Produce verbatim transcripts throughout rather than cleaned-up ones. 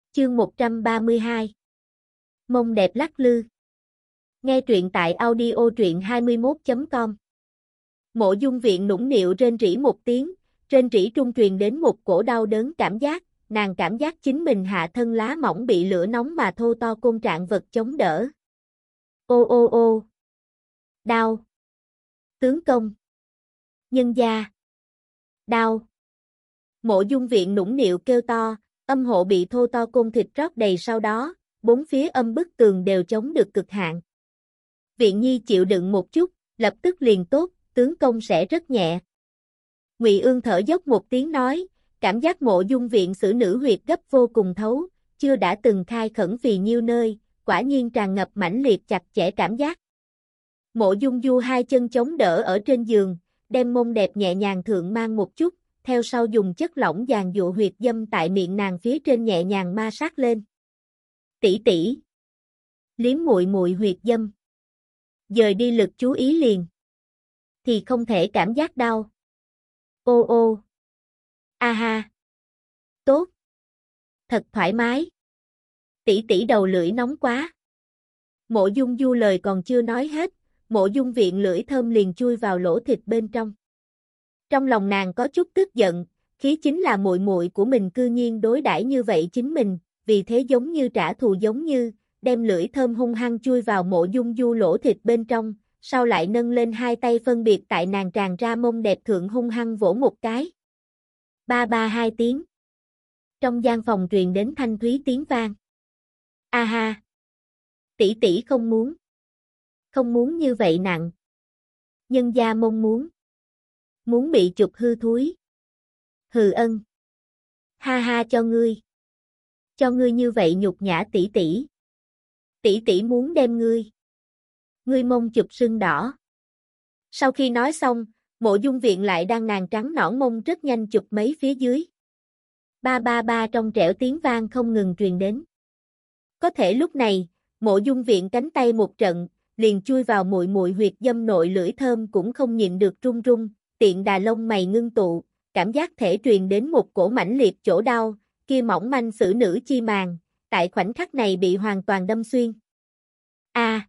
Chương một trăm ba mươi hai. Mông đẹp lắc lư. Nghe truyện tại audio truyện hai mươi mốt chấm com. Mộ Dung Viện nũng nịu rên rỉ một tiếng, rên rỉ trung truyền đến một cổ đau đớn cảm giác, nàng cảm giác chính mình hạ thân lá mỏng bị lửa nóng mà thô to côn trạng vật chống đỡ. Ô ô ô. Đau. Tướng công. Nhân gia. Đau. Mộ Dung Viện nũng nịu kêu to, âm hộ bị thô to côn thịt rót đầy, sau đó, bốn phía âm bức tường đều chống được cực hạn. Viện Nhi chịu đựng một chút, lập tức liền tốt, tướng công sẽ rất nhẹ. Ngụy Ương thở dốc một tiếng nói, cảm giác Mộ Dung Viện xử nữ huyệt gấp vô cùng thấu, chưa đã từng khai khẩn vì nhiêu nơi, quả nhiên tràn ngập mãnh liệt chặt chẽ cảm giác. Mộ Dung Du hai chân chống đỡ ở trên giường, đem mông đẹp nhẹ nhàng thượng mang một chút, theo sau dùng chất lỏng dàn dụ huyệt dâm tại miệng nàng phía trên nhẹ nhàng ma sát lên. Tỷ tỷ, liếm muội muội huyệt dâm. Dời đi lực chú ý liền, thì không thể cảm giác đau. Ô ô. A ha. Tốt. Thật thoải mái. Tỷ tỷ đầu lưỡi nóng quá. Mộ Dung Du lời còn chưa nói hết, Mộ Dung Viện lưỡi thơm liền chui vào lỗ thịt bên trong. Trong lòng nàng có chút tức giận, khí chính là muội muội của mình cư nhiên đối đãi như vậy chính mình, vì thế giống như trả thù giống như, đem lưỡi thơm hung hăng chui vào Mộ Dung Du lỗ thịt bên trong, sau lại nâng lên hai tay phân biệt tại nàng tràn ra mông đẹp thượng hung hăng vỗ một cái. Ba ba hai tiếng. Trong gian phòng truyền đến thanh thúy tiếng vang. A ha. Tỷ tỷ không muốn. Không muốn như vậy nặng. Nhân gia mong muốn. Muốn bị chụp hư thúi. Hừ ân. Ha ha cho ngươi. Cho ngươi như vậy nhục nhã tỷ tỷ. Tỷ tỷ muốn đem ngươi. Ngươi mông chụp sưng đỏ. Sau khi nói xong, Mộ Dung Viện lại đang nàng trắng nõn mông rất nhanh chụp mấy phía dưới. Ba ba ba trong trẻo tiếng vang không ngừng truyền đến. Có thể lúc này, Mộ Dung Viện cánh tay một trận, liền chui vào muội muội huyệt dâm nội, lưỡi thơm cũng không nhịn được run run, tiện đà lông mày ngưng tụ, cảm giác thể truyền đến một cổ mãnh liệt chỗ đau, kia mỏng manh xử nữ chi màng, tại khoảnh khắc này bị hoàn toàn đâm xuyên. A. À.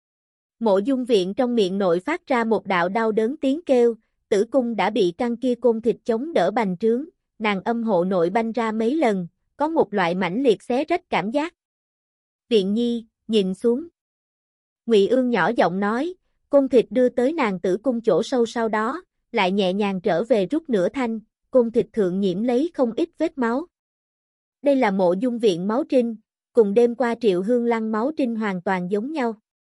Mộ Dung Viện trong miệng nội phát ra một đạo đau đớn tiếng kêu, tử cung đã bị căng kia côn thịt chống đỡ bành trướng, nàng âm hộ nội banh ra mấy lần, có một loại mãnh liệt xé rách cảm giác. Viện Nhi, nhìn xuống. Ngụy Ương nhỏ giọng nói, côn thịt đưa tới nàng tử cung chỗ sâu, sau đó, lại nhẹ nhàng trở về rút nửa thanh, côn thịt thượng nhiễm lấy không ít vết máu. Đây là Mộ Dung Viện máu trinh, cùng đêm qua Triệu Hương Lăng máu trinh hoàn toàn giống nhau.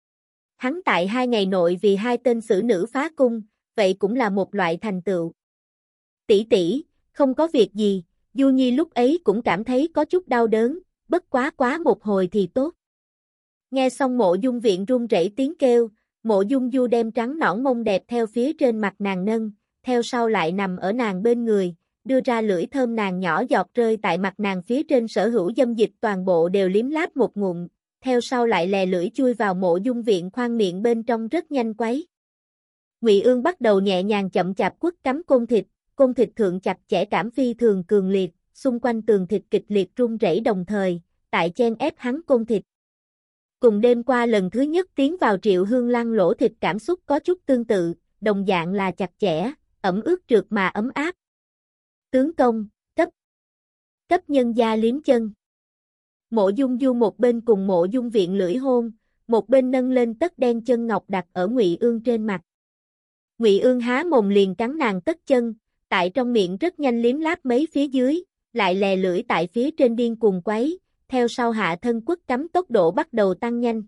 Hắn tại hai ngày nội vì hai tên xử nữ phá cung, vậy cũng là một loại thành tựu. Tỷ tỷ, không có việc gì, Du Nhi lúc ấy cũng cảm thấy có chút đau đớn, bất quá quá một hồi thì tốt. Nghe xong Mộ Dung Viện run rẩy tiếng kêu, Mộ Dung Du đem trắng nõn mông đẹp theo phía trên mặt nàng nâng, theo sau lại nằm ở nàng bên người, đưa ra lưỡi thơm nàng nhỏ giọt rơi tại mặt nàng phía trên, sở hữu dâm dịch toàn bộ đều liếm láp một ngụm, theo sau lại lè lưỡi chui vào Mộ Dung Viện khoang miệng bên trong rất nhanh quấy. Ngụy Ương bắt đầu nhẹ nhàng chậm chạp quất cắm côn thịt, côn thịt thượng chặt chẽ cảm phi thường cường liệt, xung quanh tường thịt kịch liệt rung rẩy đồng thời, tại chen ép hắn côn thịt. Cùng đêm qua lần thứ nhất tiến vào Triệu Hương Lăng lỗ thịt cảm xúc có chút tương tự, đồng dạng là chặt chẽ, ẩm ướt trượt mà ấm áp. Tướng công, cấp. Cấp nhân gia liếm chân. Mộ Dung Du một bên cùng Mộ Dung Viện lưỡi hôn, một bên nâng lên tất đen chân ngọc đặt ở Ngụy Ương trên mặt. Ngụy Ương há mồm liền cắn nàng tất chân, tại trong miệng rất nhanh liếm láp mấy phía dưới, lại lè lưỡi tại phía trên điên cuồng quấy, theo sau hạ thân quất cắm tốc độ bắt đầu tăng nhanh.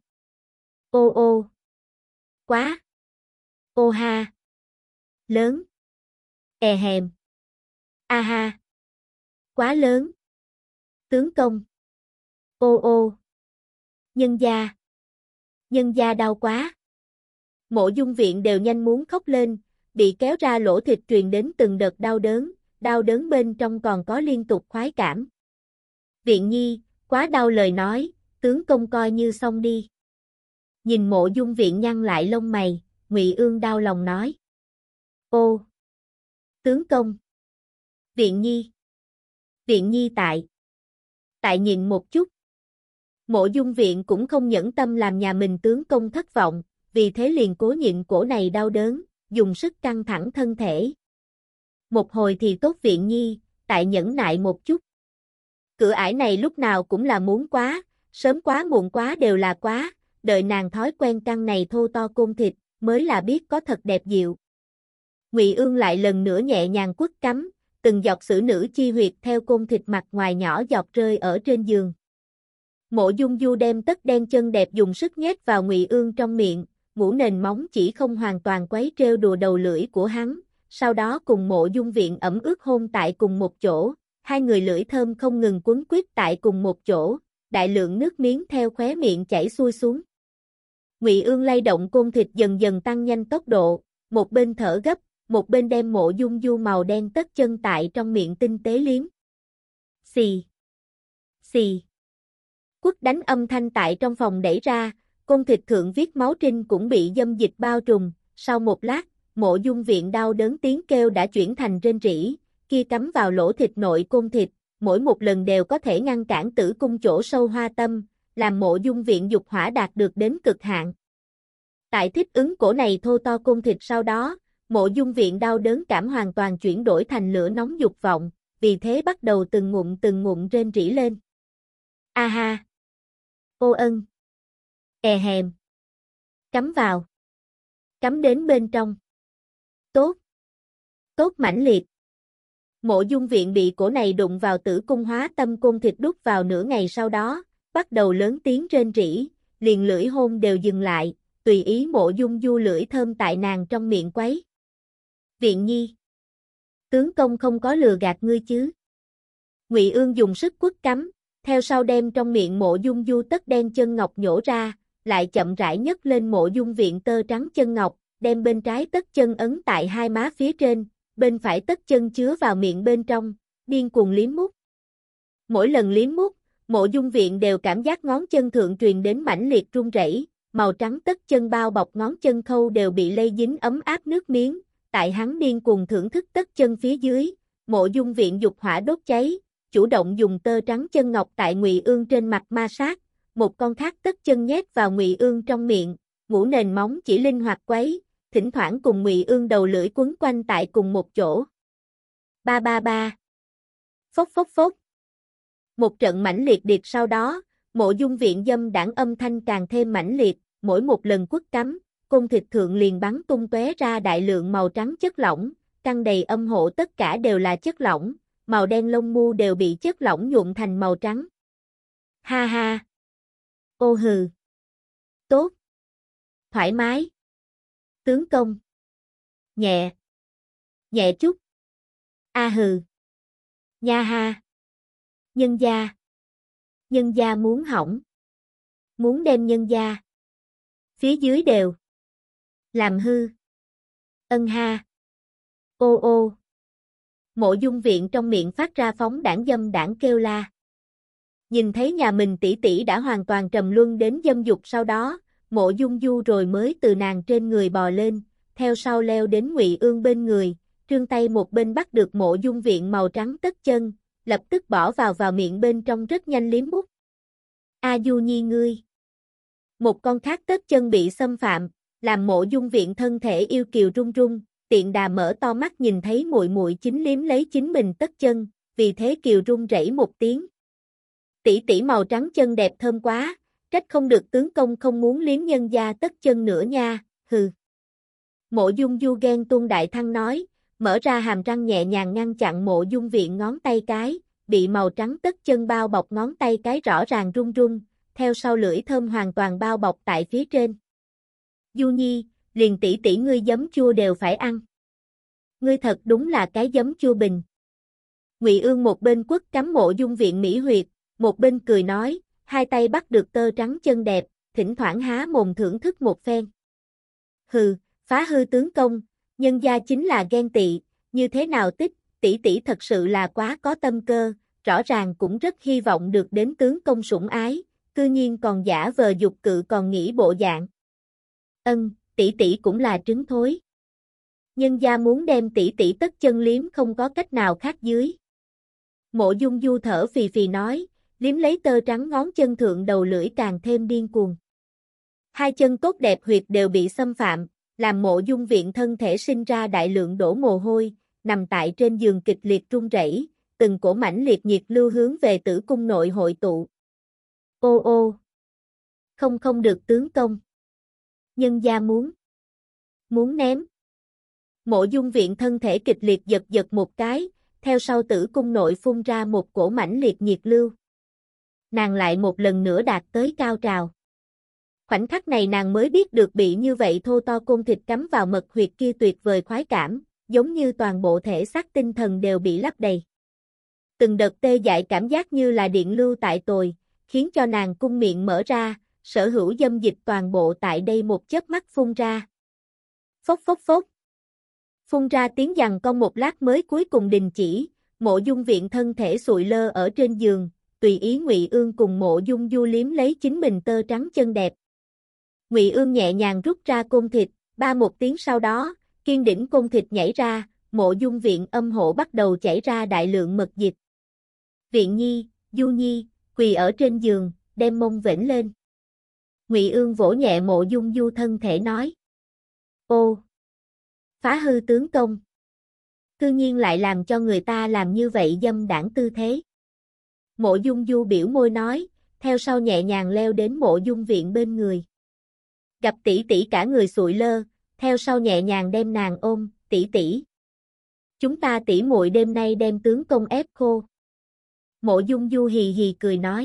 Ô ô. Quá. Ô ha. Lớn. E hèm. A ha. Quá lớn. Tướng công. Ô ô. Nhân gia. Nhân gia đau quá. Mộ Dung Viện đều nhanh muốn khóc lên, bị kéo ra lỗ thịt truyền đến từng đợt đau đớn, đau đớn bên trong còn có liên tục khoái cảm. Viện Nhi, quá đau lời nói, tướng công coi như xong đi. Nhìn Mộ Dung Viện nhăn lại lông mày, Ngụy Ương đau lòng nói. Ô. Tướng công. Viện Nhi. Viện Nhi tại. tại nhịn một chút. Mộ Dung Viện cũng không nhẫn tâm làm nhà mình tướng công thất vọng, vì thế liền cố nhịn cổ này đau đớn, dùng sức căng thẳng thân thể. Một hồi thì tốt Viện Nhi, tại nhẫn nại một chút. Cửa ải này lúc nào cũng là muốn quá, sớm quá muộn quá đều là quá, đợi nàng thói quen căn này thô to côn thịt, mới là biết có thật đẹp dịu. Ngụy Ương lại lần nữa nhẹ nhàng quất cắm, từng giọt sử nữ chi huyệt theo côn thịt mặt ngoài nhỏ giọt rơi ở trên giường. Mộ Dung Du đem tất đen chân đẹp dùng sức nhét vào Ngụy Ương trong miệng, ngũ nền móng chỉ không hoàn toàn quấy trêu đùa đầu lưỡi của hắn, sau đó cùng Mộ Dung Viện ẩm ướt hôn tại cùng một chỗ, hai người lưỡi thơm không ngừng quấn quýt tại cùng một chỗ, đại lượng nước miếng theo khóe miệng chảy xuôi xuống. Ngụy Ương lay động côn thịt dần dần tăng nhanh tốc độ, một bên thở gấp, một bên đem Mộ Dung Du màu đen tất chân tại trong miệng tinh tế liếm. Xì, xì. Quất đánh âm thanh tại trong phòng đẩy ra, côn thịt thượng viết máu trinh cũng bị dâm dịch bao trùm, sau một lát, Mộ Dung Viện đau đớn tiếng kêu đã chuyển thành rên rỉ, kia cắm vào lỗ thịt nội côn thịt, mỗi một lần đều có thể ngăn cản tử cung chỗ sâu hoa tâm, làm Mộ Dung Viện dục hỏa đạt được đến cực hạn. Tại thích ứng cổ này thô to côn thịt sau đó, Mộ Dung Viện đau đớn cảm hoàn toàn chuyển đổi thành lửa nóng dục vọng, vì thế bắt đầu từng ngụm từng ngụm rên rỉ lên. A ha! Ô ân! E hèm! Cắm vào! Cắm đến bên trong! Tốt! Tốt mãnh liệt! Mộ Dung Viện bị cổ này đụng vào tử cung hóa tâm côn thịt đút vào nửa ngày sau đó, bắt đầu lớn tiếng rên rỉ, liền lưỡi hôn đều dừng lại, tùy ý Mộ Dung Du lưỡi thơm tại nàng trong miệng quấy. Viện Nhi! Tướng công không có lừa gạt ngươi chứ? Ngụy Ương dùng sức quất cắm, theo sau đem trong miệng Mộ Dung Du tất đen chân ngọc nhổ ra, lại chậm rãi nhấc lên Mộ Dung Viện tơ trắng chân ngọc, đem bên trái tất chân ấn tại hai má phía trên, bên phải tất chân chứa vào miệng bên trong, điên cuồng liếm mút. Mỗi lần liếm mút, Mộ Dung Viện đều cảm giác ngón chân thượng truyền đến mãnh liệt run rẩy, màu trắng tất chân bao bọc ngón chân khâu đều bị lây dính ấm áp nước miếng, tại hắn điên cuồng thưởng thức tất chân phía dưới, Mộ Dung Viện dục hỏa đốt cháy, chủ động dùng tơ trắng chân ngọc tại Ngụy Ương trên mặt ma sát, một con khác tất chân nhét vào Ngụy Ương trong miệng, ngũ nền móng chỉ linh hoạt quấy, thỉnh thoảng cùng Ngụy Ương đầu lưỡi quấn quanh tại cùng một chỗ. Ba ba ba. Phốc phốc phốc. Một trận mãnh liệt điệt sau đó, Mộ Dung Viện dâm đảng âm thanh càng thêm mãnh liệt, mỗi một lần quất cắm, côn thịt thượng liền bắn tung tóe ra đại lượng màu trắng chất lỏng, căng đầy âm hộ tất cả đều là chất lỏng, màu đen lông mu đều bị chất lỏng nhuộm thành màu trắng. Ha ha. Ô hừ. Tốt. Thoải mái. Tướng công. Nhẹ. Nhẹ chút. A hừ. Nha ha. Nhân gia. Nhân gia muốn hỏng. Muốn đem nhân gia. Phía dưới đều. Làm hư. Ân ha. Ô ô. Mộ Dung Viện trong miệng phát ra phóng đảng dâm đảng kêu la. Nhìn thấy nhà mình tỷ tỷ đã hoàn toàn trầm luân đến dâm dục sau đó, Mộ Dung Du rồi mới từ nàng trên người bò lên, theo sau leo đến Ngụy Ương bên người, trương tay một bên bắt được Mộ Dung Viện màu trắng tất chân, lập tức bỏ vào vào miệng bên trong rất nhanh liếm mút. A Du Nhi ngươi. Một con khác tất chân bị xâm phạm, làm Mộ Dung Viện thân thể yêu kiều run run, tiện đà mở to mắt nhìn thấy muội muội chính liếm lấy chính mình tất chân, vì thế kiều run rẩy một tiếng. Tỷ tỷ màu trắng chân đẹp thơm quá, trách không được tướng công không muốn liếm nhân gia tất chân nữa nha, hừ. Mộ Dung Du ghen tuông đại thăng nói, mở ra hàm răng nhẹ nhàng ngăn chặn Mộ Dung Viện ngón tay cái, bị màu trắng tất chân bao bọc ngón tay cái rõ ràng run run, theo sau lưỡi thơm hoàn toàn bao bọc tại phía trên. Du Nhi, liền tỷ tỷ ngươi giấm chua đều phải ăn. Ngươi thật đúng là cái giấm chua bình. Ngụy Ương một bên quất cắm Mộ Dung Viện mỹ huyệt, một bên cười nói, hai tay bắt được tơ trắng chân đẹp, thỉnh thoảng há mồm thưởng thức một phen. Hừ, phá hư tướng công, nhân gia chính là ghen tị, như thế nào tích, tỷ tỷ thật sự là quá có tâm cơ, rõ ràng cũng rất hy vọng được đến tướng công sủng ái, cư nhiên còn giả vờ dục cự còn nghĩ bộ dạng. Ân, tỷ tỷ cũng là trứng thối. Nhân gia muốn đem tỷ tỷ tất chân liếm không có cách nào khác dưới. Mộ Dung Du thở phì phì nói, liếm lấy tơ trắng ngón chân thượng đầu lưỡi càng thêm điên cuồng. Hai chân tốt đẹp huyệt đều bị xâm phạm, làm Mộ Dung Viện thân thể sinh ra đại lượng đổ mồ hôi, nằm tại trên giường kịch liệt run rẩy, từng cổ mãnh liệt nhiệt lưu hướng về tử cung nội hội tụ. Ô ô! Không không được tướng công. Nhân gia muốn. Muốn ném. Mộ Dung Viện thân thể kịch liệt giật giật một cái, theo sau tử cung nội phun ra một cổ mãnh liệt nhiệt lưu. Nàng lại một lần nữa đạt tới cao trào. Khoảnh khắc này nàng mới biết được bị như vậy thô to côn thịt cắm vào mật huyệt kia tuyệt vời khoái cảm, giống như toàn bộ thể xác tinh thần đều bị lấp đầy. Từng đợt tê dại cảm giác như là điện lưu tại tồi, khiến cho nàng cung miệng mở ra, sở hữu dâm dịch toàn bộ tại đây một chớp mắt phun ra. Phốc phốc phốc. Phun ra tiếng giằng con một lát mới cuối cùng đình chỉ, Mộ Dung Viện thân thể sụi lơ ở trên giường, tùy ý Ngụy Ương cùng Mộ Dung Du liếm lấy chính mình tơ trắng chân đẹp. Ngụy Ương nhẹ nhàng rút ra côn thịt, ba một tiếng sau đó, kiên đỉnh côn thịt nhảy ra, Mộ Dung Viện âm hộ bắt đầu chảy ra đại lượng mật dịch. Viện Nhi, Du Nhi, quỳ ở trên giường, đem mông vểnh lên. Ngụy Ương vỗ nhẹ Mộ Dung Du thân thể nói. Ô! Phá hư tướng công. Cư nhiên lại làm cho người ta làm như vậy dâm đảng tư thế. Mộ Dung Du biểu môi nói, theo sau nhẹ nhàng leo đến Mộ Dung Viện bên người. Gặp tỷ tỷ cả người sụi lơ, theo sau nhẹ nhàng đem nàng ôm, tỷ tỷ. Chúng ta tỷ muội đêm nay đem tướng công ép khô. Mộ Dung Du hì hì cười nói.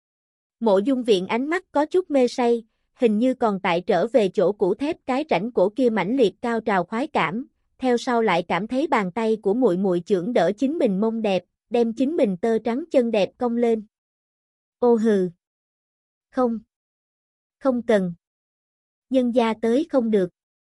Mộ Dung Viện ánh mắt có chút mê say, hình như còn tại trở về chỗ cũ thép cái rãnh cổ kia mãnh liệt cao trào khoái cảm, theo sau lại cảm thấy bàn tay của muội muội chưởng đỡ chính mình mông đẹp, đem chính mình tơ trắng chân đẹp cong lên. Ô hừ. Không. Không cần. Nhân gia tới không được.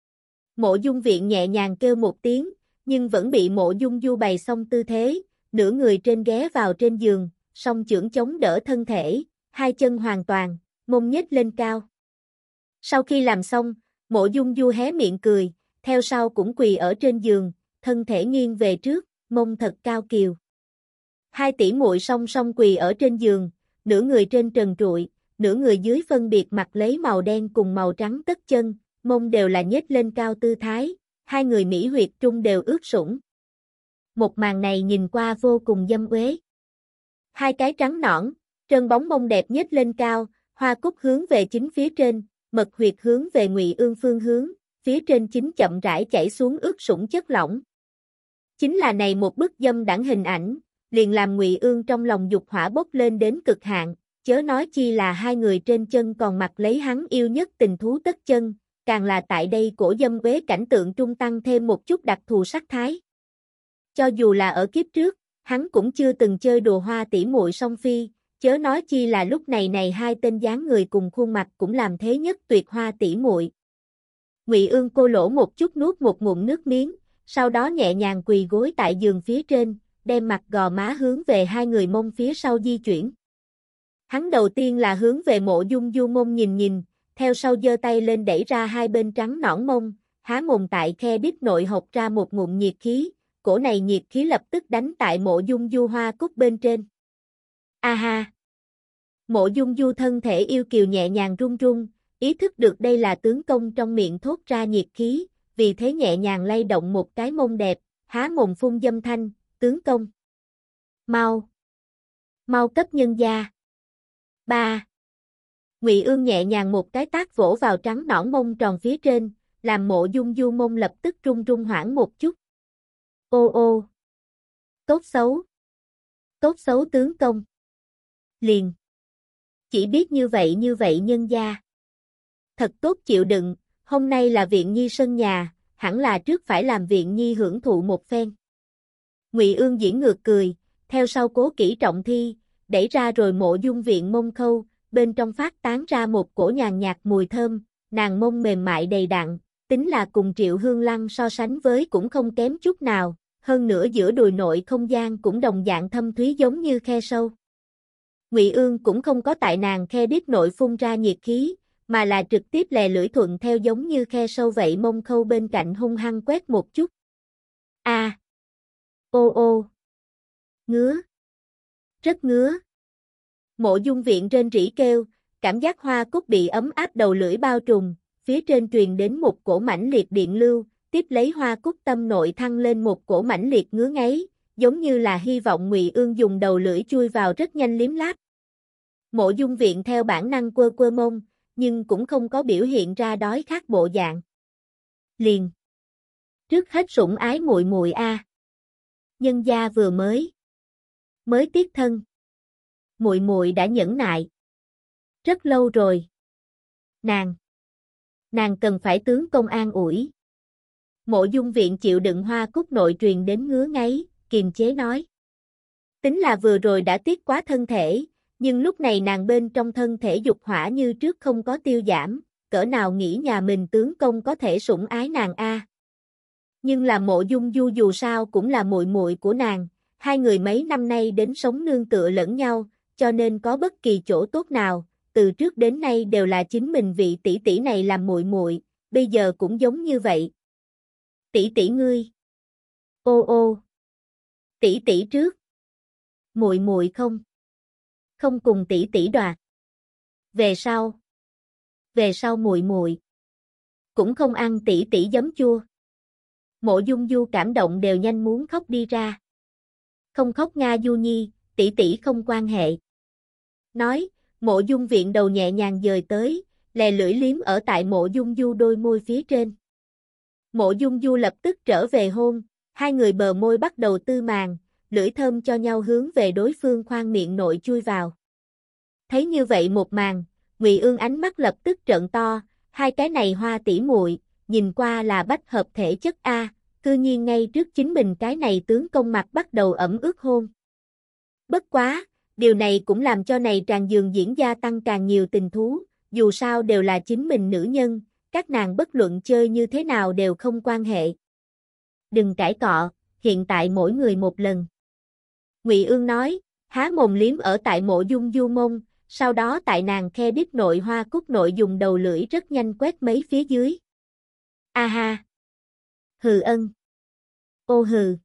Mộ Dung Viện nhẹ nhàng kêu một tiếng, nhưng vẫn bị Mộ Dung Du bày xong tư thế, nửa người trên ghé vào trên giường, song chưởng chống đỡ thân thể, hai chân hoàn toàn, mông nhếch lên cao. Sau khi làm xong, Mộ Dung Du hé miệng cười, theo sau cũng quỳ ở trên giường, thân thể nghiêng về trước, mông thật cao kiều. Hai tỷ muội song song quỳ ở trên giường, nửa người trên trần trụi, nửa người dưới phân biệt mặc lấy màu đen cùng màu trắng tất chân, mông đều là nhếch lên cao tư thái, hai người mỹ huyệt trung đều ướt sũng. Một màn này nhìn qua vô cùng dâm uế. Hai cái trắng nõn, trơn bóng mông đẹp nhếch lên cao, hoa cúc hướng về chính phía trên, mật huyệt hướng về Ngụy Ương phương hướng, phía trên chính chậm rãi chảy xuống ướt sũng chất lỏng. Chính là này một bức dâm đãng hình ảnh, liền làm Ngụy Ương trong lòng dục hỏa bốc lên đến cực hạn, chớ nói chi là hai người trên chân còn mặc lấy hắn yêu nhất tình thú tất chân, càng là tại đây cổ dâm uế cảnh tượng trung tăng thêm một chút đặc thù sắc thái. Cho dù là ở kiếp trước, hắn cũng chưa từng chơi đùa hoa tỷ muội song phi, chớ nói chi là lúc này này hai tên dáng người cùng khuôn mặt cũng làm thế nhất tuyệt hoa tỷ muội. Ngụy Ương cô lỗ một chút nuốt một ngụm nước miếng, sau đó nhẹ nhàng quỳ gối tại giường phía trên, đem mặt gò má hướng về hai người mông phía sau di chuyển. Hắn đầu tiên là hướng về Mộ Dung Du mông nhìn nhìn, theo sau giơ tay lên đẩy ra hai bên trắng nõn mông, há mồm tại khe đít nội hộc ra một ngụm nhiệt khí, cổ này nhiệt khí lập tức đánh tại Mộ Dung Du hoa cúc bên trên. A ha! Mộ Dung Du thân thể yêu kiều nhẹ nhàng run run, ý thức được đây là tướng công trong miệng thốt ra nhiệt khí, vì thế nhẹ nhàng lay động một cái mông đẹp, há mồm phun dâm thanh, tướng công. Mau! Mau cấp nhân gia! Ba! Ngụy Ương nhẹ nhàng một cái tát vỗ vào trắng nõn mông tròn phía trên, làm Mộ Dung Du mông lập tức run run hoảng một chút. Ô ô! Tốt xấu! Tốt xấu tướng công! Liền! Chỉ biết như vậy như vậy nhân gia. Thật tốt chịu đựng, hôm nay là Viện Nhi sân nhà, hẳn là trước phải làm Viện Nhi hưởng thụ một phen. Ngụy Ương diễn ngược cười, theo sau cố kỹ trọng thi, đẩy ra rồi Mộ Dung Viện mông khâu, bên trong phát tán ra một cổ nhàn nhạt mùi thơm, nàng mông mềm mại đầy đặn, tính là cùng Triệu Hương Lăng so sánh với cũng không kém chút nào, hơn nữa giữa đùi nội không gian cũng đồng dạng thâm thúy giống như khe sâu. Ngụy Ương cũng không có tại nàng khe đít nội phun ra nhiệt khí, mà là trực tiếp lè lưỡi thuận theo giống như khe sâu vậy mông khâu bên cạnh hung hăng quét một chút. A, à. Ô ô! Ngứa! Rất ngứa! Mộ Dung Viện rên rỉ kêu, cảm giác hoa cúc bị ấm áp đầu lưỡi bao trùm, phía trên truyền đến một cổ mãnh liệt điện lưu, tiếp lấy hoa cúc tâm nội thăng lên một cổ mãnh liệt ngứa ngáy, giống như là hy vọng Ngụy Ương dùng đầu lưỡi chui vào rất nhanh liếm láp. Mộ Dung Viện theo bản năng quơ quơ mông, nhưng cũng không có biểu hiện ra đói khát bộ dạng. Liền. Trước hết sủng ái muội muội a. Nhân gia vừa mới mới tiết thân. Muội muội đã nhẫn nại rất lâu rồi. Nàng, nàng cần phải tướng công an ủi. Mộ Dung Viện chịu đựng hoa cúc nội truyền đến ngứa ngáy, kiềm chế nói. Tính là vừa rồi đã tiết quá thân thể, nhưng lúc này nàng bên trong thân thể dục hỏa như trước không có tiêu giảm, cỡ nào nghĩ nhà mình tướng công có thể sủng ái nàng a. Nhưng là Mộ Dung Du dù sao cũng là muội muội của nàng, hai người mấy năm nay đến sống nương tựa lẫn nhau, cho nên có bất kỳ chỗ tốt nào, từ trước đến nay đều là chính mình vị tỷ tỷ này làm muội muội, bây giờ cũng giống như vậy. Tỷ tỷ ngươi. Ô ô. Tỷ tỷ trước. Muội muội không. Không cùng tỷ tỷ đoạt. Về sau. Về sau muội muội cũng không ăn tỷ tỷ giấm chua. Mộ Dung Du cảm động đều nhanh muốn khóc đi ra. Không khóc Nga Du Nhi, tỷ tỷ không quan hệ. Nói, Mộ Dung Viện đầu nhẹ nhàng dời tới, lè lưỡi liếm ở tại Mộ Dung Du đôi môi phía trên. Mộ Dung Du lập tức trở về hôn, hai người bờ môi bắt đầu tư màng, lưỡi thơm cho nhau hướng về đối phương khoang miệng nội chui vào. Thấy như vậy một màn, Ngụy Ương ánh mắt lập tức trợn to, hai cái này hoa tỷ muội, nhìn qua là bách hợp thể chất a, cư nhiên ngay trước chính mình cái này tướng công mặt bắt đầu ẩm ướt hôn. Bất quá, điều này cũng làm cho này tràn giường diễn gia tăng càng nhiều tình thú, dù sao đều là chính mình nữ nhân, các nàng bất luận chơi như thế nào đều không quan hệ. Đừng cãi cọ, hiện tại mỗi người một lần. Ngụy Ương nói, há mồm liếm ở tại Mộ Dung Du mông, sau đó tại nàng khe đít nội hoa cúc nội dùng đầu lưỡi rất nhanh quét mấy phía dưới. A ha. Hừ ân. Ô hừ.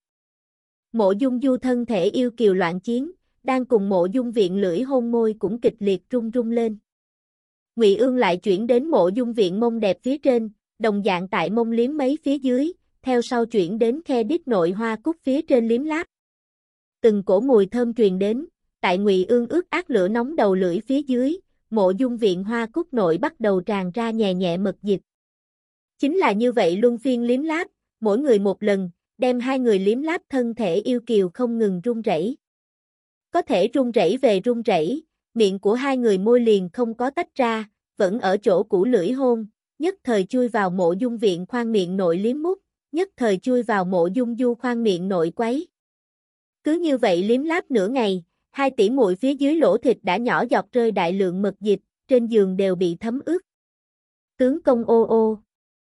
Mộ Dung Du thân thể yêu kiều loạn chiến, đang cùng Mộ Dung Viện lưỡi hôn môi cũng kịch liệt rung rung lên. Ngụy Ương lại chuyển đến Mộ Dung Viện mông đẹp phía trên, đồng dạng tại mông liếm mấy phía dưới, theo sau chuyển đến khe đít nội hoa cúc phía trên liếm láp. Từng cổ mùi thơm truyền đến, tại Ngụy Ương ướt át lửa nóng đầu lưỡi phía dưới, Mộ Dung Viện hoa cúc nội bắt đầu tràn ra nhẹ nhẹ mật dịch. Chính là như vậy luân phiên liếm láp, mỗi người một lần, đem hai người liếm láp thân thể yêu kiều không ngừng run rẩy. Có thể run rẩy về run rẩy, miệng của hai người môi liền không có tách ra, vẫn ở chỗ cũ lưỡi hôn, nhất thời chui vào Mộ Dung Viện khoang miệng nội liếm mút, nhất thời chui vào Mộ Dung Du khoang miệng nội quấy. Cứ như vậy liếm láp nửa ngày, hai tỷ muội phía dưới lỗ thịt đã nhỏ giọt rơi đại lượng mật dịch, trên giường đều bị thấm ướt. Tướng công ô ô.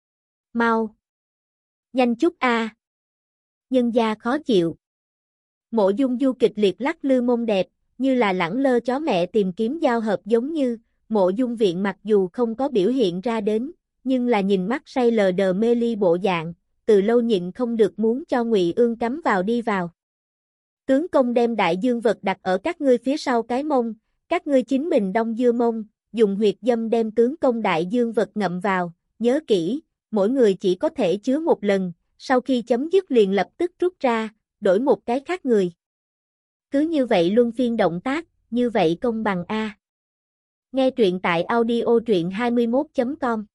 Mau. Nhanh chút a. Nhân gia khó chịu. Mộ Dung Du kịch liệt lắc lư mông đẹp, như là lẳng lơ chó mẹ tìm kiếm giao hợp giống như, Mộ Dung Viện mặc dù không có biểu hiện ra đến, nhưng là nhìn mắt say lờ đờ mê ly bộ dạng, từ lâu nhịn không được muốn cho Ngụy Ương cắm vào đi vào. Tướng công đem đại dương vật đặt ở các ngươi phía sau cái mông, các ngươi chính mình đông dưa mông, dùng huyệt dâm đem tướng công đại dương vật ngậm vào, nhớ kỹ, mỗi người chỉ có thể chứa một lần, sau khi chấm dứt liền lập tức rút ra, đổi một cái khác người. Cứ như vậy luân phiên động tác, như vậy công bằng a. Nghe truyện tại audio truyện hai mươi mốt chấm com